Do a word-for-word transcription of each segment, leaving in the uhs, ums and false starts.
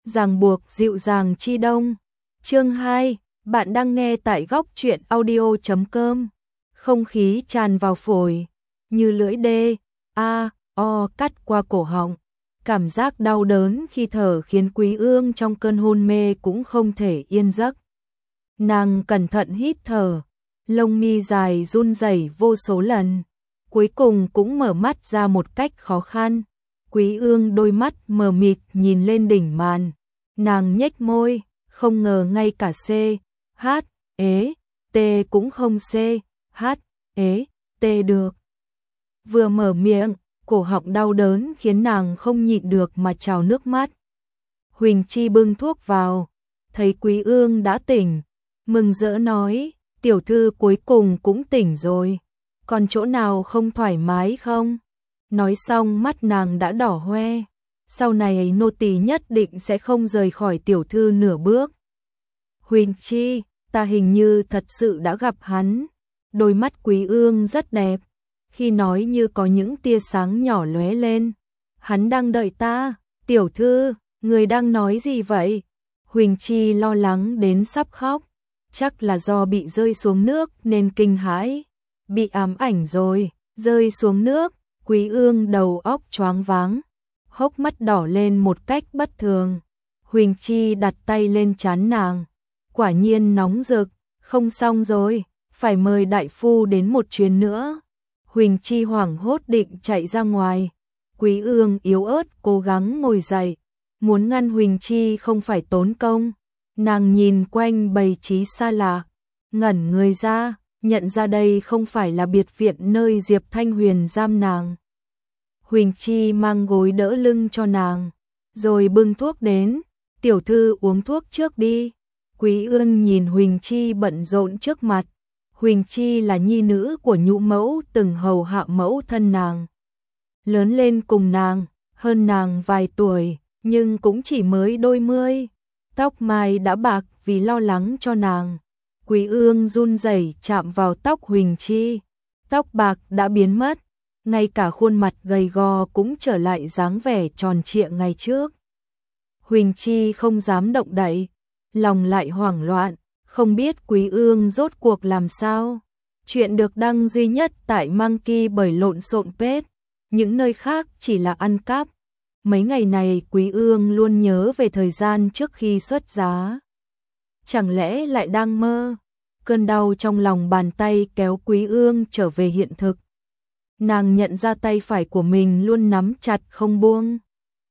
ràng buộc dịu dàng chi đông. Chương hai, bạn đang nghe tại góc truyện audio chấm com. Không khí tràn vào phổi, như lưỡi đê, a, o cắt qua cổ họng. Cảm giác đau đớn khi thở khiến Quý Ương trong cơn hôn mê cũng không thể yên giấc. Nàng cẩn thận hít thở, lông mi dài run rẩy vô số lần, cuối cùng cũng mở mắt ra một cách khó khăn. Quý Ương đôi mắt mờ mịt nhìn lên đỉnh màn, nàng nhếch môi, không ngờ ngay cả C, H, ế, T cũng không C, H, ế, T được. Vừa mở miệng, cổ họng đau đớn khiến nàng không nhịn được mà trào nước mắt. Huỳnh Chi bưng thuốc vào, thấy Quý Ương đã tỉnh, mừng rỡ nói, tiểu thư cuối cùng cũng tỉnh rồi, còn chỗ nào không thoải mái không? Nói xong mắt nàng đã đỏ hoe, sau này nô tỳ nhất định sẽ không rời khỏi tiểu thư nửa bước. Huỳnh Chi, ta hình như thật sự đã gặp hắn. Đôi mắt Quý Ương rất đẹp, khi nói như có những tia sáng nhỏ lóe lên. Hắn đang đợi ta. Tiểu thư, người đang nói gì vậy? Huỳnh Chi lo lắng đến sắp khóc, chắc là do bị rơi xuống nước nên kinh hãi, bị ám ảnh rồi. Rơi xuống nước, Quý Ương đầu óc choáng váng, hốc mắt đỏ lên một cách bất thường. Huỳnh Chi đặt tay lên trán nàng, quả nhiên nóng rực, không xong rồi, phải mời đại phu đến một chuyến nữa. Huỳnh Chi hoảng hốt định chạy ra ngoài, Quý Ương yếu ớt cố gắng ngồi dậy, muốn ngăn Huỳnh Chi không phải tốn công. Nàng nhìn quanh bầy trí xa lạ, ngẩn người ra, nhận ra đây không phải là biệt viện nơi Diệp Thanh Huyền giam nàng. Huỳnh Chi mang gối đỡ lưng cho nàng, rồi bưng thuốc đến, tiểu thư uống thuốc trước đi. Quý Ương nhìn Huỳnh Chi bận rộn trước mặt. Huỳnh Chi là nhi nữ của nhũ mẫu từng hầu hạ mẫu thân nàng. Lớn lên cùng nàng, hơn nàng vài tuổi, nhưng cũng chỉ mới đôi mươi. Tóc mai đã bạc vì lo lắng cho nàng. Quý Ương run rẩy chạm vào tóc Huỳnh Chi. Tóc bạc đã biến mất, ngay cả khuôn mặt gầy gò cũng trở lại dáng vẻ tròn trịa ngày trước. Huỳnh Chi không dám động đậy, lòng lại hoảng loạn, không biết Quý Ương rốt cuộc làm sao. Chuyện được đăng duy nhất tại Monkey bởi lộn xộn page, những nơi khác chỉ là ăn cắp. Mấy ngày này Quý Ương luôn nhớ về thời gian trước khi xuất giá. Chẳng lẽ lại đang mơ? Cơn đau trong lòng bàn tay kéo Quý Ương trở về hiện thực. Nàng nhận ra tay phải của mình luôn nắm chặt không buông,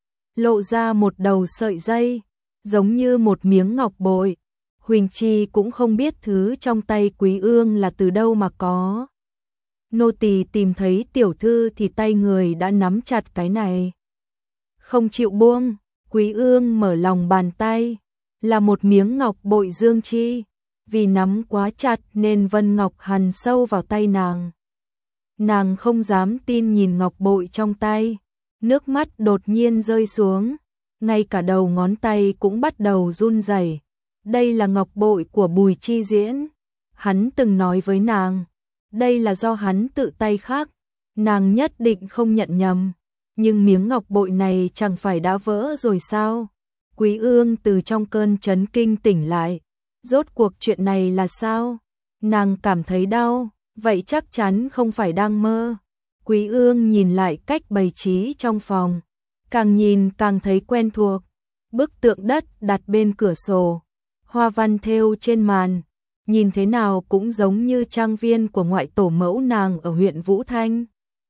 lộ ra một đầu sợi dây, giống như một miếng ngọc bội. Huỳnh Chi cũng không biết thứ trong tay Quý Ương là từ đâu mà có. Nô tỳ tìm thấy tiểu thư thì tay người đã nắm chặt cái này, không chịu buông. Quý Ương mở lòng bàn tay, là một miếng ngọc bội dương chi, vì nắm quá chặt nên vân ngọc hằn sâu vào tay nàng. Nàng không dám tin nhìn ngọc bội trong tay, nước mắt đột nhiên rơi xuống, ngay cả đầu ngón tay cũng bắt đầu run rẩy. Đây là ngọc bội của Bùi Chi Diễn, hắn từng nói với nàng, đây là do hắn tự tay khắc, nàng nhất định không nhận nhầm. Nhưng miếng ngọc bội này chẳng phải đã vỡ rồi sao? Quý Ương từ trong cơn chấn kinh tỉnh lại, rốt cuộc chuyện này là sao? Nàng cảm thấy đau, vậy chắc chắn không phải đang mơ. Quý Ương nhìn lại cách bày trí trong phòng, càng nhìn càng thấy quen thuộc. Bức tượng đất đặt bên cửa sổ, hoa văn thêu trên màn, nhìn thế nào cũng giống như trang viên của ngoại tổ mẫu nàng ở huyện Vũ Thanh,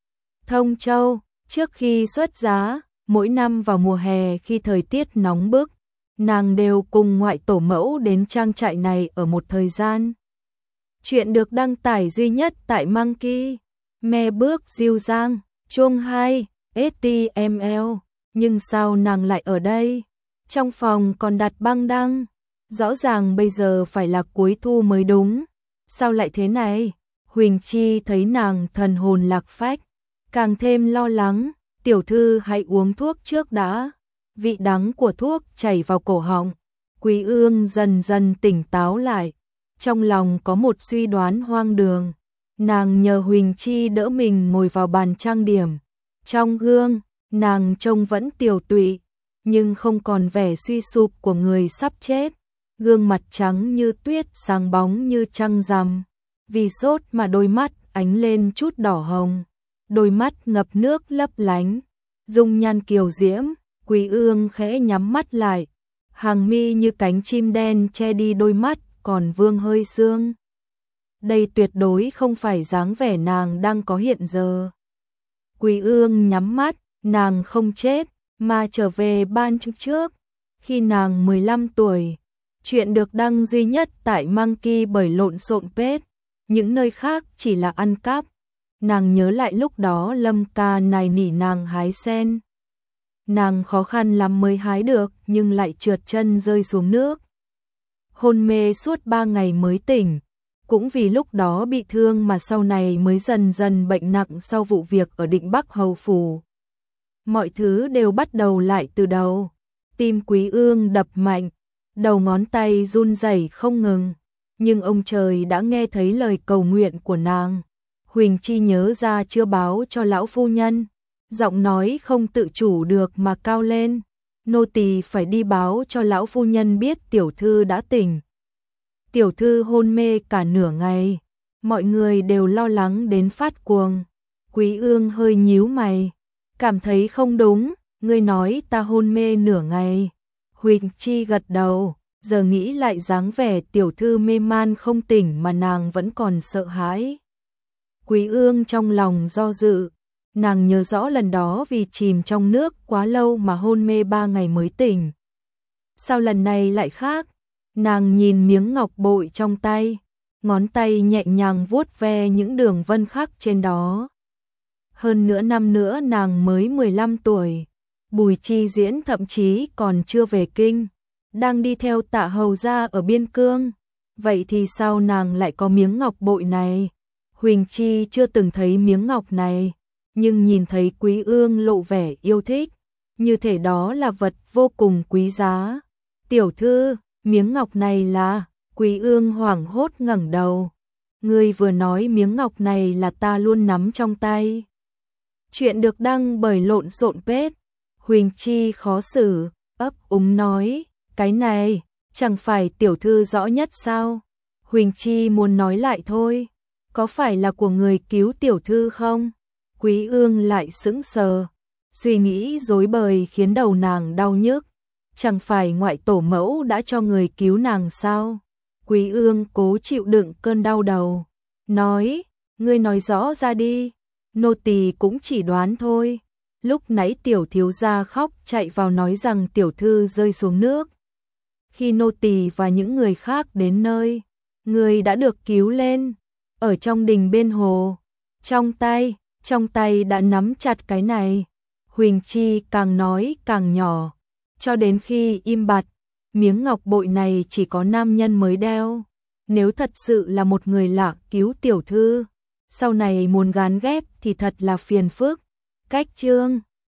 Thông Châu. Trước khi xuất giá, mỗi năm vào mùa hè khi thời tiết nóng bức, nàng đều cùng ngoại tổ mẫu đến trang trại này ở một thời gian. Chuyện được đăng tải duy nhất tại Monkey. Me bước diêu giang, chuông hai, ét tê em lờ. Nhưng sao nàng lại ở đây? Trong phòng còn đặt băng đăng. Rõ ràng bây giờ phải là cuối thu mới đúng. Sao lại thế này? Huỳnh Chi thấy nàng thần hồn lạc phách, càng thêm lo lắng. Tiểu thư hãy uống thuốc trước đã. Vị đắng của thuốc chảy vào cổ họng. Quý Ương dần dần tỉnh táo lại. Trong lòng có một suy đoán hoang đường. Nàng nhờ Huỳnh Chi đỡ mình ngồi vào bàn trang điểm. Trong gương, nàng trông vẫn tiều tụy, nhưng không còn vẻ suy sụp của người sắp chết. Gương mặt trắng như tuyết, sáng bóng như trăng rằm. Vì sốt mà đôi mắt ánh lên chút đỏ hồng, đôi mắt ngập nước lấp lánh, dung nhan kiều diễm. Quý Ương khẽ nhắm mắt lại, hàng mi như cánh chim đen che đi đôi mắt, còn vương hơi sương. Đây tuyệt đối không phải dáng vẻ nàng đang có hiện giờ. Quý Ương nhắm mắt, nàng không chết, mà trở về ban trước, khi nàng mười lăm tuổi. Chuyện được đăng duy nhất tại Monkey bởi lộn xộn page, những nơi khác chỉ là ăn cắp. Nàng nhớ lại lúc đó Lâm ca này nỉ nàng hái sen. Nàng khó khăn lắm mới hái được, nhưng lại trượt chân rơi xuống nước. Hôn mê suốt ba ngày mới tỉnh, cũng vì lúc đó bị thương mà sau này mới dần dần bệnh nặng sau vụ việc ở Định Bắc Hầu Phủ. Mọi thứ đều bắt đầu lại từ đầu. Tim Quý Ương đập mạnh, đầu ngón tay run rẩy không ngừng, nhưng ông trời đã nghe thấy lời cầu nguyện của nàng. Huỳnh Chi nhớ ra chưa báo cho lão phu nhân, giọng nói không tự chủ được mà cao lên. Nô tỳ phải đi báo cho lão phu nhân biết tiểu thư đã tỉnh. Tiểu thư hôn mê cả nửa ngày, mọi người đều lo lắng đến phát cuồng. Quý Ương hơi nhíu mày, cảm thấy không đúng, ngươi nói ta hôn mê nửa ngày. Huỳnh Chi gật đầu, giờ nghĩ lại dáng vẻ tiểu thư mê man không tỉnh mà nàng vẫn còn sợ hãi. Quý Ương trong lòng do dự, nàng nhớ rõ lần đó vì chìm trong nước quá lâu mà hôn mê ba ngày mới tỉnh. Sao lần này lại khác? Nàng nhìn miếng ngọc bội trong tay, ngón tay nhẹ nhàng vuốt ve những đường vân khắc trên đó. Hơn nửa năm nữa nàng mới mười lăm tuổi, Bùi Chi Diễn thậm chí còn chưa về kinh, đang đi theo Tạ hầu gia ở biên cương. Vậy thì sao nàng lại có miếng ngọc bội này? Huỳnh Chi chưa từng thấy miếng ngọc này, nhưng nhìn thấy Quý Ương lộ vẻ yêu thích, như thể đó là vật vô cùng quý giá. Tiểu thư, miếng ngọc này là... Quý Ương hoảng hốt ngẩng đầu. Ngươi vừa nói miếng ngọc này là ta luôn nắm trong tay. Chuyện được đăng bởi lộn xộn page. Huỳnh Chi khó xử, ấp úng nói, cái này, chẳng phải tiểu thư rõ nhất sao? Huỳnh Chi muốn nói lại thôi, có phải là của người cứu tiểu thư không? Quý Ương lại sững sờ, suy nghĩ rối bời khiến đầu nàng đau nhức. Chẳng phải ngoại tổ mẫu đã cho người cứu nàng sao? Quý Ương cố chịu đựng cơn đau đầu, nói, ngươi nói rõ ra đi, nô tỳ cũng chỉ đoán thôi. Lúc nãy tiểu thiếu gia khóc chạy vào nói rằng tiểu thư rơi xuống nước. Khi nô tỳ và những người khác đến nơi, người đã được cứu lên, ở trong đình bên hồ, trong tay, trong tay đã nắm chặt cái này. Huỳnh Chi càng nói càng nhỏ, cho đến khi im bặt. Miếng ngọc bội này chỉ có nam nhân mới đeo, nếu thật sự là một người lạ cứu tiểu thư, sau này muốn gán ghép thì thật là phiền phức. Cách chương